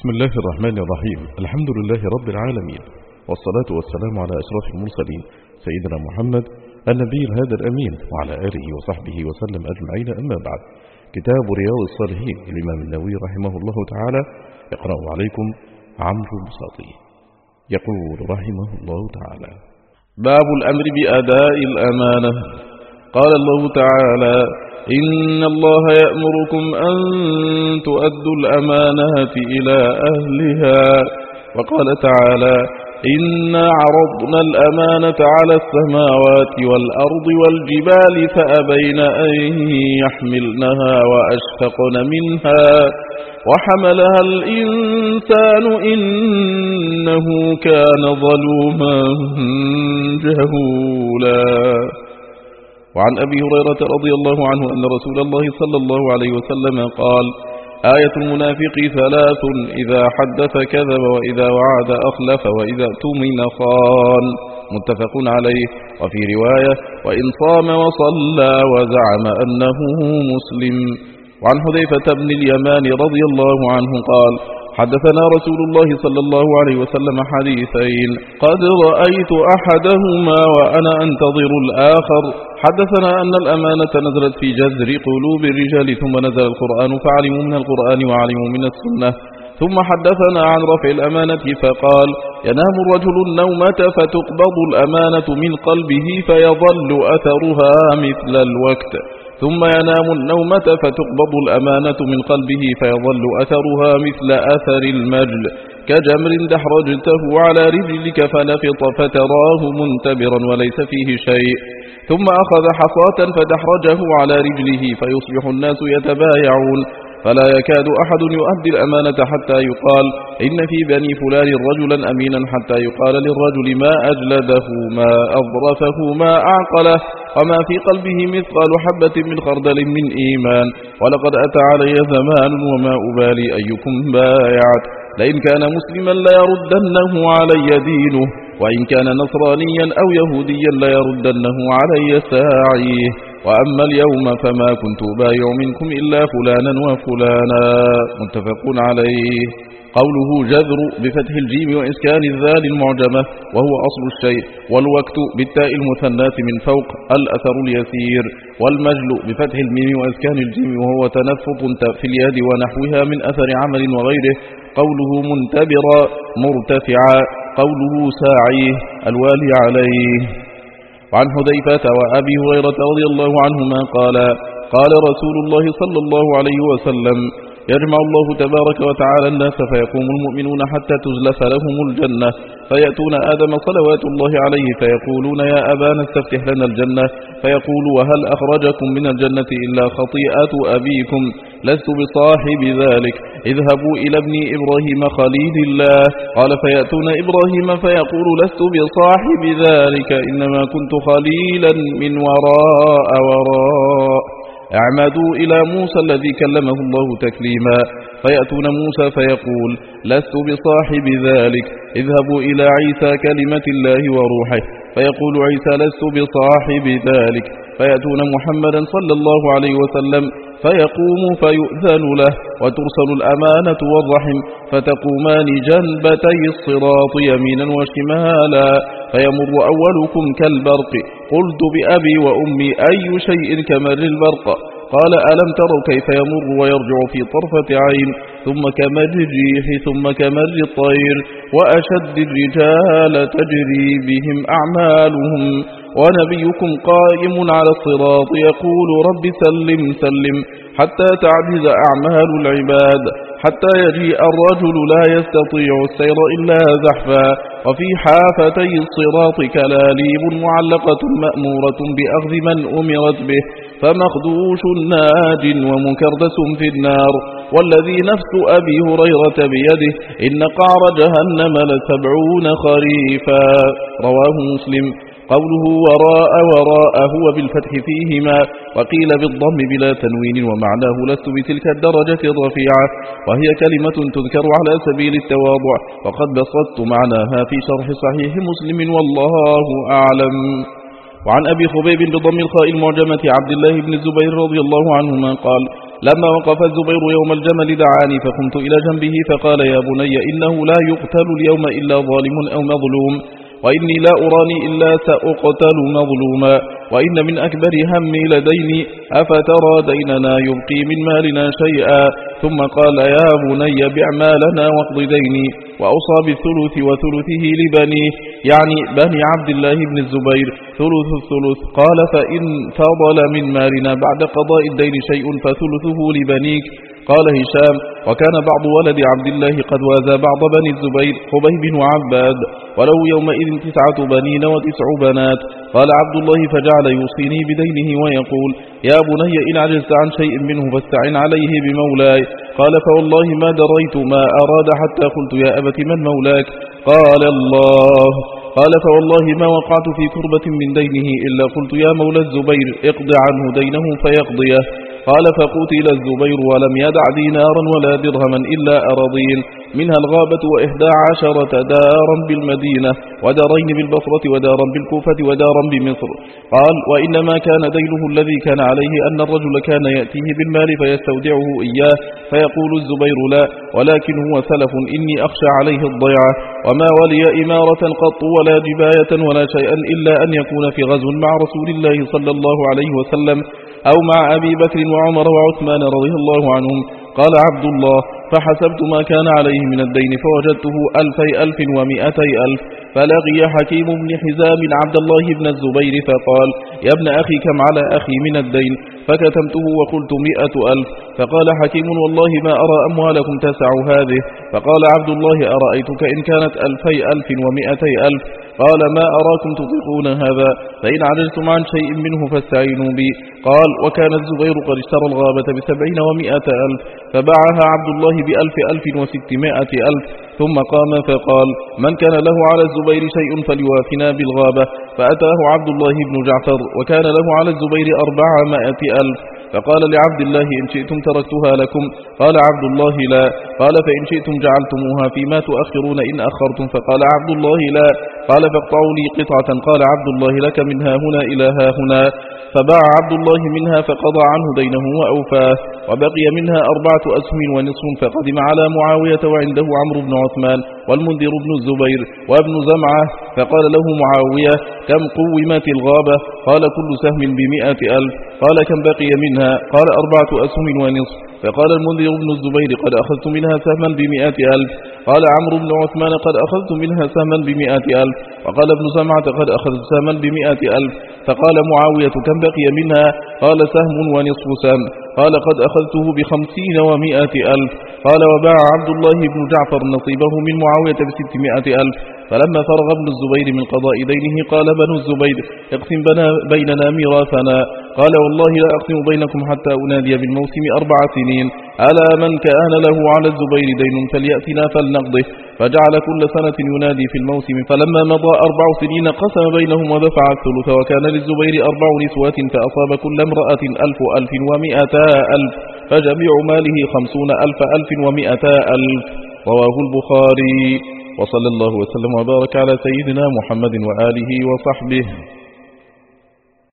بسم الله الرحمن الرحيم. الحمد لله رب العالمين، والصلاة والسلام على أشرف المرسلين سيدنا محمد النبي الهادي الأمين وعلى آله وصحبه وسلم أجمعين. أما بعد، كتاب رياض الصالحين للإمام النووي رحمه الله تعالى يقرأ عليكم عمرو البساطي. يقول رحمه الله تعالى: باب الأمر بأداء الأمانة. قال الله تعالى: إن الله يأمركم أن تؤدوا الأمانات إلى أهلها. وقال تعالى: إنا عرضنا الأمانة على السماوات والأرض والجبال فأبين أن يحملنها وأشفقن منها وحملها الإنسان إنه كان ظلوما جهولا. وعن أبي هريرة رضي الله عنه أن رسول الله صلى الله عليه وسلم قال: آية المنافق ثلاث: إذا حدث كذب، وإذا وعد أخلف، وإذا اؤتمن خان. متفق عليه. وفي رواية: وإن صام وصلى وزعم أنه مسلم. وعن حذيفة بن اليمان رضي الله عنه قال: حدثنا رسول الله صلى الله عليه وسلم حديثين قد رأيت أحدهما وأنا أنتظر الآخر. حدثنا أن الأمانة نزلت في جذر قلوب الرجال، ثم نزل القرآن فعلموا من القرآن وعلموا من السنة. ثم حدثنا عن رفع الأمانة فقال: ينام الرجل النومة فتقبض الأمانة من قلبه فيظل أثرها مثل الوقت، ثم ينام النومة فتقبض الأمانة من قلبه فيظل أثرها مثل أثر المجل، كجمر دحرجته على رجلك فنفط فتراه منتبرا وليس فيه شيء، ثم أخذ حصاة فدحرجه على رجله فيصبح الناس يتبايعون، فلا يكاد أحد يؤدي الأمانة حتى يقال: إن في بني فلان رجلا أمينا، حتى يقال للرجل: ما أجلده، ما أظرفه، ما أعقله، وما في قلبه مثقال حبة من خردل من إيمان. ولقد أتى علي زمان وما أبالي أيكم بايعت، لئن كان مسلما ليردنه علي دينه، وإن كان نصرانيا أو يهوديا ليردنه علي ساعيه، وأما اليوم فما كنت بايع منكم إلا فلانا وفلانا. متفق عليه. قوله جذر بفتح الجيم وإسكان الذال المعجمة وهو أصل الشيء، والوقت بالتاء المثناة من فوق الأثر اليسير، والمجل بفتح الميم وإسكان الجيم وهو تنفط في اليد ونحوها من أثر عمل وغيره. قوله منتبرا مرتفعا. قوله ساعيه الوالي عليه. وعن حذيفة وأبي هريرة رضي الله عنهما قال رسول الله صلى الله عليه وسلم: يجمع الله تبارك وتعالى الناس فيقوم المؤمنون حتى تزلف لهم الجنة، فيأتون آدم صلوات الله عليه فيقولون: يا أبانا استفتح لنا الجنة، فيقول: وهل أخرجكم من الجنة إلا خطيئة أبيكم؟ لست بصاحب ذلك، اذهبوا إلى ابن إبراهيم خليل الله. قال: فيأتون إبراهيم فيقول: لست بصاحب ذلك، إنما كنت خليلا من وراء. اعمدوا إلى موسى الذي كلمه الله تكليما، فيأتون موسى فيقول: لست بصاحب ذلك، اذهبوا إلى عيسى كلمة الله وروحه، فيقول عيسى: لست بصاحب ذلك. فيأتون محمدا صلى الله عليه وسلم فيقوم فيؤذن له، وترسل الأمانة والرحم، فتقومان جنبتي الصراط يمينا وشمالا، فيمر أولكم كالبرق. قلت: بأبي وأمي أي شيء كمر البرق؟ قال: ألم تروا كيف يمر ويرجع في طرفة عين، ثم كمر الريح، ثم كمر الطير، وأشد الرجال تجري بهم أعمالهم، ونبيكم قائم على الصراط يقول: رب سلم سلم، حتى تعجز أعمال العباد، حتى يجيء الرجل لا يستطيع السير إلا زحفا، وفي حافتي الصراط كلاليب معلقة مأمورة بأخذ من أمرت به، فمخدوش ناج ومكردس في النار، والذي نفس أبي هريرة بيده إن قعر جهنم ل70 خريفا. رواه مسلم. قوله وراء هو بالفتح فيهما، وقيل بالضم بلا تنوين، ومعناه: لست بتلك الدرجة الرفيعة، وهي كلمة تذكر على سبيل التواضع، وقد بسطت معناها في شرح صحيح مسلم، والله أعلم. وعن أبي خبيب بضم الخاء المعجمة عبد الله بن الزبير رضي الله عنهما قال: لما وقف الزبير يوم الجمل دعاني فقمت إلى جنبه فقال يا بني إنه لا يقتل اليوم إلا ظالم أو مظلوم، وإني لا أراني إلا سأقتل مظلوما، وإن من أكبر همي لديني أفترى ديننا يبقي من مالنا شيئا. ثم قال يا بني بع مالنا واقض ديني، وأوصى بالثلث وثلثه لبنيه، يعني بني عبد الله بن الزبير، ثلث الثلث. قال فإن فضل من مالنا بعد قضاء الدين شيء فثلثه لبنيك. قال هشام وكان بعض ولد عبد الله قد وازى بعض بني الزبير خبيب وعباد، وله يومئذ 9 بنين و9 بنات. قال عبد الله فجعل يوصيني بدينه ويقول يا بني إن عجزت عن شيء منه فاستعن عليه بمولاي. قال فوالله ما دريت ما أراد حتى قلت يا أبت من مولاك؟ قال الله. قال فوالله ما وقعت في كربة من دينه إلا قلت يا مولى الزبير اقض عنه دينه فيقضيه. قال فقتل الزبير ولم يدع دينارا ولا درهما إلا أراضين، منها الغابة و11 دارا بالمدينة، ودارين بالبصرة، ودارا بالكوفة، ودارا بمصر. قال وإنما كان دينه الذي كان عليه أن الرجل كان يأتيه بالمال فيستودعه إياه فيقول الزبير لا، ولكن هو سلف إني أخشى عليه الضيعة، وما ولي إمارة قط ولا جباية ولا شيئا إلا أن يكون في غزو مع رسول الله صلى الله عليه وسلم أو مع أبي بكر وعمر وعثمان رضي الله عنهم. قال عبد الله فحسبت ما كان عليه من الدين فوجدته 1000 و200 فلقي حكيم بن حزام عبد الله بن الزبير فقال يا ابن أخي كم على أخي من الدين؟ فكتمته وقلت 100,000. فقال حكيم والله ما أرى أموالكم تسع هذه. فقال عبد الله أرأيتك إن كانت 2000 و200,000؟ قال ما أراكم تطيقون هذا، فإن عجزتم عن شيء منه فاستعينوا بي. قال وكان الزبير قد اشترى الغابة ب70 و100,000 فباعها عبد الله ب1000 و600,000. ثم قام فقال من كان له على الزبير شيء فليوافنا بالغابة. فأتاه عبد الله بن جعفر وكان له على الزبير 400,000. فقال لعبد الله إن شئتم تركتها لكم. قال عبد الله لا. قال فإن شئتم جعلتموها فيما تؤخرون إن أخرتم. فقال عبد الله لا. قال فاقطعوا لي قطعة. قال عبد الله لك منها هنا إلى ها هنا. فباع عبد الله منها فقضى عنه دينه وأوفاه، وبقي منها 4 أسهم ونصف. فقدم على معاوية وعنده عمرو بن عثمان والمنذر بن الزبير وابن زمعة. فقال له معاوية كم قومت الغابة؟ قال كل سهم ب100,000. قال كم بقي منها؟ قال 4 أسهم ونصف. فقال المنذر بن الزبير قد أخذت منها سهما ب100,000. قال عمرو بن عثمان قد أخذت منها سهما ب100,000. وقال ابن زمعة قد أخذت سهما ب100,000. فقال معاوية كم بقي منها؟ قال سهم ونصف سهم. قال قد أخذته ب50 و100,000. قال وباع عبد الله بن جعفر نصيبه من معاوية ب600,000. فلما فرغ ابن الزبير من قضاء دينه قال بنو الزبير اقسم بيننا ميراثنا. قال والله لا أقسم بينكم حتى أنادي بالموسم 4 سنين. ألا من كان له على الزبير دين فليأتنا فلنقضه. فجعل كل سنة ينادي في الموسم. فلما مضى 4 سنين قسم بينهم ودفع الثلث. وكان للزبير 4 نسوة فأصاب كل امرأة 1000 و200,000 فجميع ماله 50,000 و100,000. رواه البخاري. وصلى الله وسلم وبارك على سيدنا محمد وآله وصحبه.